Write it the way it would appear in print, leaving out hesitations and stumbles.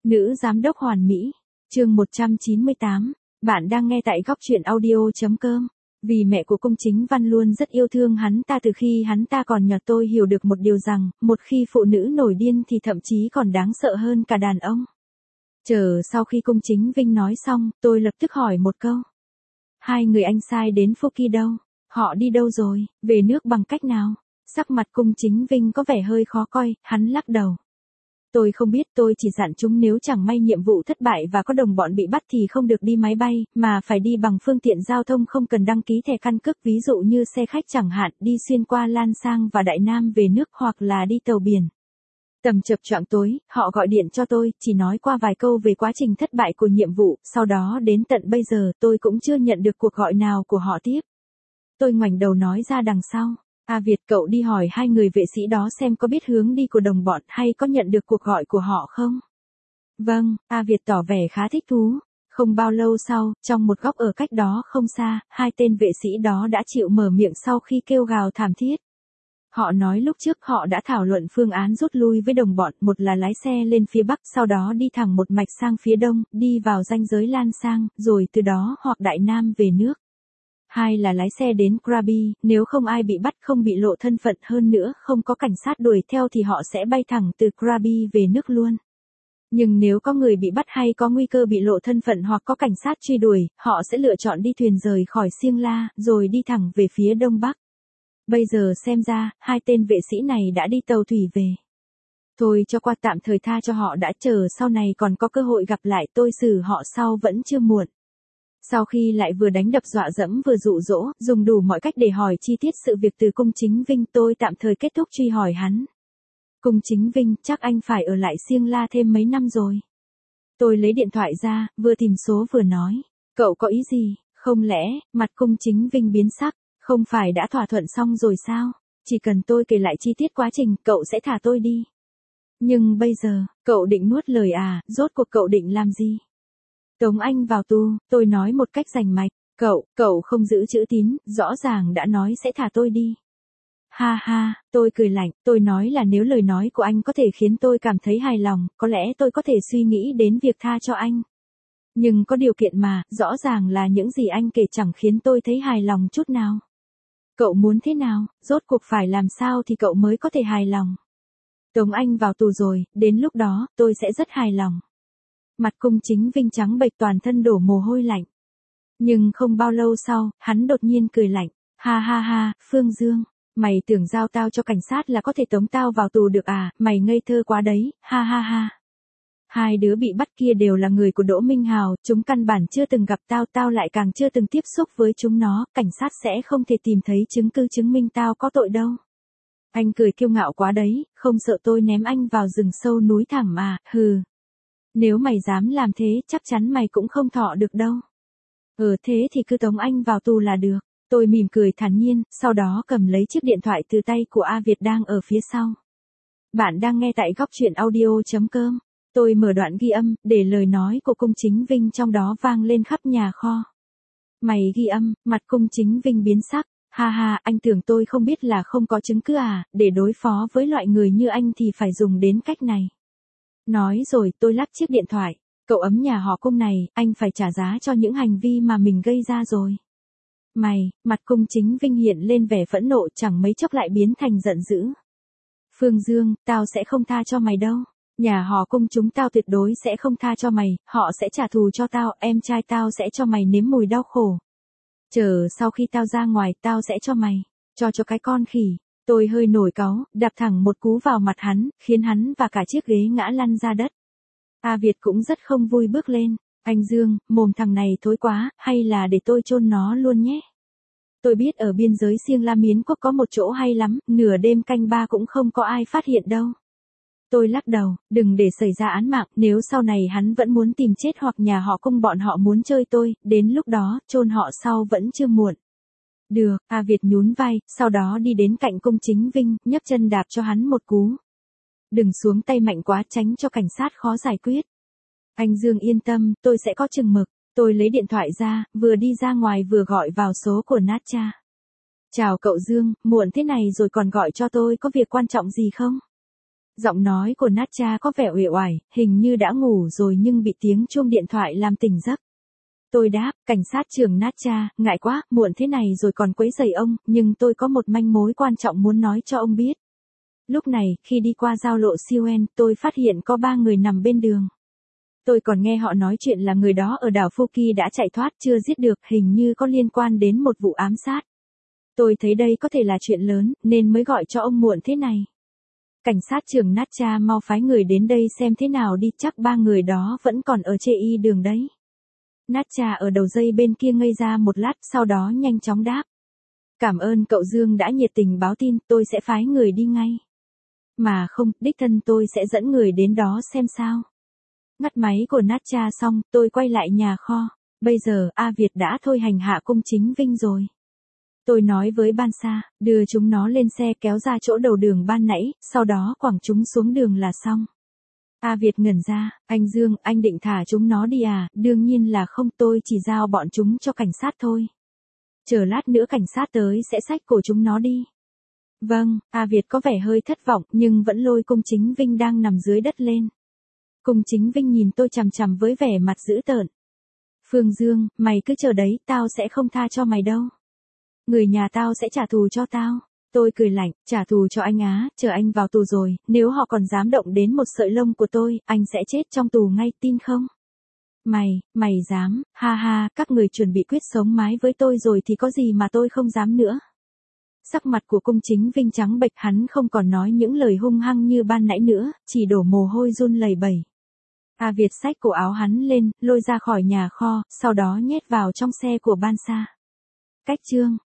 Nữ giám đốc hoàn mỹ. Chương 198. Bạn đang nghe tại góc truyện audio.com. Vì mẹ của Cung Chính Văn luôn rất yêu thương hắn ta từ khi hắn ta còn nhỏ. Tôi hiểu được một điều rằng, một khi phụ nữ nổi điên thì thậm chí còn đáng sợ hơn cả đàn ông. Chờ sau khi Cung Chính Vinh nói xong, tôi lập tức hỏi một câu. Hai người anh sai đến Phuket đâu? Họ đi đâu rồi? Về nước bằng cách nào? Sắc mặt Cung Chính Vinh có vẻ hơi khó coi, hắn lắc đầu. Tôi không biết, tôi chỉ dặn chúng nếu chẳng may nhiệm vụ thất bại và có đồng bọn bị bắt thì không được đi máy bay, mà phải đi bằng phương tiện giao thông không cần đăng ký thẻ căn cước, ví dụ như xe khách chẳng hạn, đi xuyên qua Lan Sang và Đại Nam về nước hoặc là đi tàu biển. Tầm chập choạng tối, họ gọi điện cho tôi, chỉ nói qua vài câu về quá trình thất bại của nhiệm vụ, sau đó đến tận bây giờ tôi cũng chưa nhận được cuộc gọi nào của họ tiếp. Tôi ngoảnh đầu nói ra đằng sau. Việt, cậu đi hỏi hai người vệ sĩ đó xem có biết hướng đi của đồng bọn hay có nhận được cuộc gọi của họ không? Vâng, Việt tỏ vẻ khá thích thú. Không bao lâu sau, trong một góc ở cách đó không xa, hai tên vệ sĩ đó đã chịu mở miệng sau khi kêu gào thảm thiết. Họ nói lúc trước họ đã thảo luận phương án rút lui với đồng bọn, một là lái xe lên phía Bắc, sau đó đi thẳng một mạch sang phía Đông, đi vào ranh giới Lan Sang, rồi từ đó hoặc Đại Nam về nước. Hai là lái xe đến Krabi, nếu không ai bị bắt, không bị lộ thân phận, hơn nữa không có cảnh sát đuổi theo thì họ sẽ bay thẳng từ Krabi về nước luôn. Nhưng nếu có người bị bắt hay có nguy cơ bị lộ thân phận hoặc có cảnh sát truy đuổi, họ sẽ lựa chọn đi thuyền rời khỏi Siêng La, rồi đi thẳng về phía Đông Bắc. Bây giờ xem ra, hai tên vệ sĩ này đã đi tàu thủy về. Thôi cho qua tạm thời tha cho họ đã, chờ sau này còn có cơ hội gặp lại tôi xử họ sau vẫn chưa muộn. Sau khi lại vừa đánh đập dọa dẫm vừa dụ dỗ, dùng đủ mọi cách để hỏi chi tiết sự việc từ Cung Chính Vinh, tôi tạm thời kết thúc truy hỏi hắn. Cung Chính Vinh, chắc anh phải ở lại Siêng La thêm mấy năm rồi. Tôi lấy điện thoại ra, vừa tìm số vừa nói. Cậu có ý gì? Không lẽ, mặt Cung Chính Vinh biến sắc, không phải đã thỏa thuận xong rồi sao? Chỉ cần tôi kể lại chi tiết quá trình, cậu sẽ thả tôi đi. Nhưng bây giờ, cậu định nuốt lời à, rốt cuộc cậu định làm gì? Tống anh vào tù, tôi nói một cách rành mạch. Cậu không giữ chữ tín, rõ ràng đã nói sẽ thả tôi đi. Ha ha, tôi cười lạnh, tôi nói là nếu lời nói của anh có thể khiến tôi cảm thấy hài lòng, có lẽ tôi có thể suy nghĩ đến việc tha cho anh. Nhưng có điều kiện mà, rõ ràng là những gì anh kể chẳng khiến tôi thấy hài lòng chút nào. Cậu muốn thế nào, rốt cuộc phải làm sao thì cậu mới có thể hài lòng. Tống anh vào tù rồi, đến lúc đó, tôi sẽ rất hài lòng. Mặt Cung Chính Vinh trắng bệch, toàn thân đổ mồ hôi lạnh. Nhưng không bao lâu sau, hắn đột nhiên cười lạnh. Ha ha ha, Phương Dương, mày tưởng giao tao cho cảnh sát là có thể tống tao vào tù được à, mày ngây thơ quá đấy, ha ha ha. Hai đứa bị bắt kia đều là người của Đỗ Minh Hào, chúng căn bản chưa từng gặp tao, tao lại càng chưa từng tiếp xúc với chúng nó, cảnh sát sẽ không thể tìm thấy chứng cứ chứng minh tao có tội đâu. Anh cười kiêu ngạo quá đấy, không sợ tôi ném anh vào rừng sâu núi thẳm mà, hừ. Nếu mày dám làm thế, chắc chắn mày cũng không thọ được đâu. Thế thì cứ tống anh vào tù là được. Tôi mỉm cười thản nhiên, sau đó cầm lấy chiếc điện thoại từ tay của Việt đang ở phía sau. Bạn đang nghe tại góc truyện audio.com. Tôi mở đoạn ghi âm, để lời nói của Cung Chính Vinh trong đó vang lên khắp nhà kho. Mày ghi âm, mặt Cung Chính Vinh biến sắc. Ha ha, anh tưởng tôi không biết là không có chứng cứ à, để đối phó với loại người như anh thì phải dùng đến cách này. Nói rồi tôi lắc chiếc điện thoại. Cậu ấm nhà họ Cung này, anh phải trả giá cho những hành vi mà mình gây ra rồi. Mày, mặt Cung Chính Vinh hiện lên vẻ phẫn nộ, chẳng mấy chốc lại biến thành giận dữ. Phương Dương, tao sẽ không tha cho mày đâu. Nhà họ Cung chúng tao tuyệt đối sẽ không tha cho mày, họ sẽ trả thù cho tao, em trai tao sẽ cho mày nếm mùi đau khổ. Chờ sau khi tao ra ngoài, tao sẽ cho mày, cho cái con khỉ. Tôi hơi nổi cáu, đạp thẳng một cú vào mặt hắn, khiến hắn và cả chiếc ghế ngã lăn ra đất. Việt cũng rất không vui bước lên. Anh Dương, mồm thằng này thối quá, hay là để tôi chôn nó luôn nhé. Tôi biết ở biên giới Siêng La Miến Quốc có một chỗ hay lắm, nửa đêm canh ba cũng không có ai phát hiện đâu. Tôi lắc đầu, đừng để xảy ra án mạng, nếu sau này hắn vẫn muốn tìm chết hoặc nhà họ Cung bọn họ muốn chơi tôi, đến lúc đó, chôn họ sau vẫn chưa muộn. Được, Việt nhún vai, sau đó đi đến cạnh Cung Chính Vinh, nhấc chân đạp cho hắn một cú. Đừng xuống tay mạnh quá, tránh cho cảnh sát khó giải quyết. Anh Dương yên tâm, tôi sẽ có chừng mực. Tôi lấy điện thoại ra, vừa đi ra ngoài vừa gọi vào số của Natcha. Chào cậu Dương, muộn thế này rồi còn gọi cho tôi, có việc quan trọng gì không? Giọng nói của Natcha có vẻ uể oải, hình như đã ngủ rồi nhưng bị tiếng chuông điện thoại làm tỉnh giấc. Tôi đáp, cảnh sát trưởng Natcha, ngại quá, muộn thế này rồi còn quấy rầy ông, nhưng tôi có một manh mối quan trọng muốn nói cho ông biết. Lúc này, khi đi qua giao lộ Siuen, tôi phát hiện có 3 người nằm bên đường. Tôi còn nghe họ nói chuyện là người đó ở đảo Phuket đã chạy thoát chưa giết được, hình như có liên quan đến một vụ ám sát. Tôi thấy đây có thể là chuyện lớn, nên mới gọi cho ông muộn thế này. Cảnh sát trưởng Natcha mau phái người đến đây xem thế nào đi, chắc 3 người đó vẫn còn ở chê y đường đấy. Natcha ở đầu dây bên kia ngây ra một lát, sau đó nhanh chóng đáp. Cảm ơn cậu Dương đã nhiệt tình báo tin, tôi sẽ phái người đi ngay. Mà không, đích thân tôi sẽ dẫn người đến đó xem sao. Ngắt máy của Natcha xong, tôi quay lại nhà kho. Bây giờ, A Việt đã thôi hành hạ cung chính Vinh rồi. Tôi nói với Ban Sa, đưa chúng nó lên xe kéo ra chỗ đầu đường ban nãy, sau đó quẳng chúng xuống đường là xong. A Việt ngẩn ra, anh Dương, anh định thả chúng nó đi à? Đương nhiên là không, tôi chỉ giao bọn chúng cho cảnh sát thôi. Chờ lát nữa cảnh sát tới sẽ xách cổ chúng nó đi. Vâng, A Việt có vẻ hơi thất vọng nhưng vẫn lôi cung chính Vinh đang nằm dưới đất lên. Cung chính Vinh nhìn tôi chằm chằm với vẻ mặt dữ tợn. Phương Dương, mày cứ chờ đấy, tao sẽ không tha cho mày đâu. Người nhà tao sẽ trả thù cho tao. Tôi cười lạnh, trả thù cho anh á, chờ anh vào tù rồi, nếu họ còn dám động đến một sợi lông của tôi, anh sẽ chết trong tù ngay, tin không? Mày dám, ha ha, các người chuẩn bị quyết sống mái với tôi rồi thì có gì mà tôi không dám nữa. Sắc mặt của cung chính Vinh trắng bệch, hắn không còn nói những lời hung hăng như ban nãy nữa, chỉ đổ mồ hôi run lẩy bẩy. A Việt xách cổ áo hắn lên, lôi ra khỏi nhà kho, sau đó nhét vào trong xe của Ban Sa. Cách chương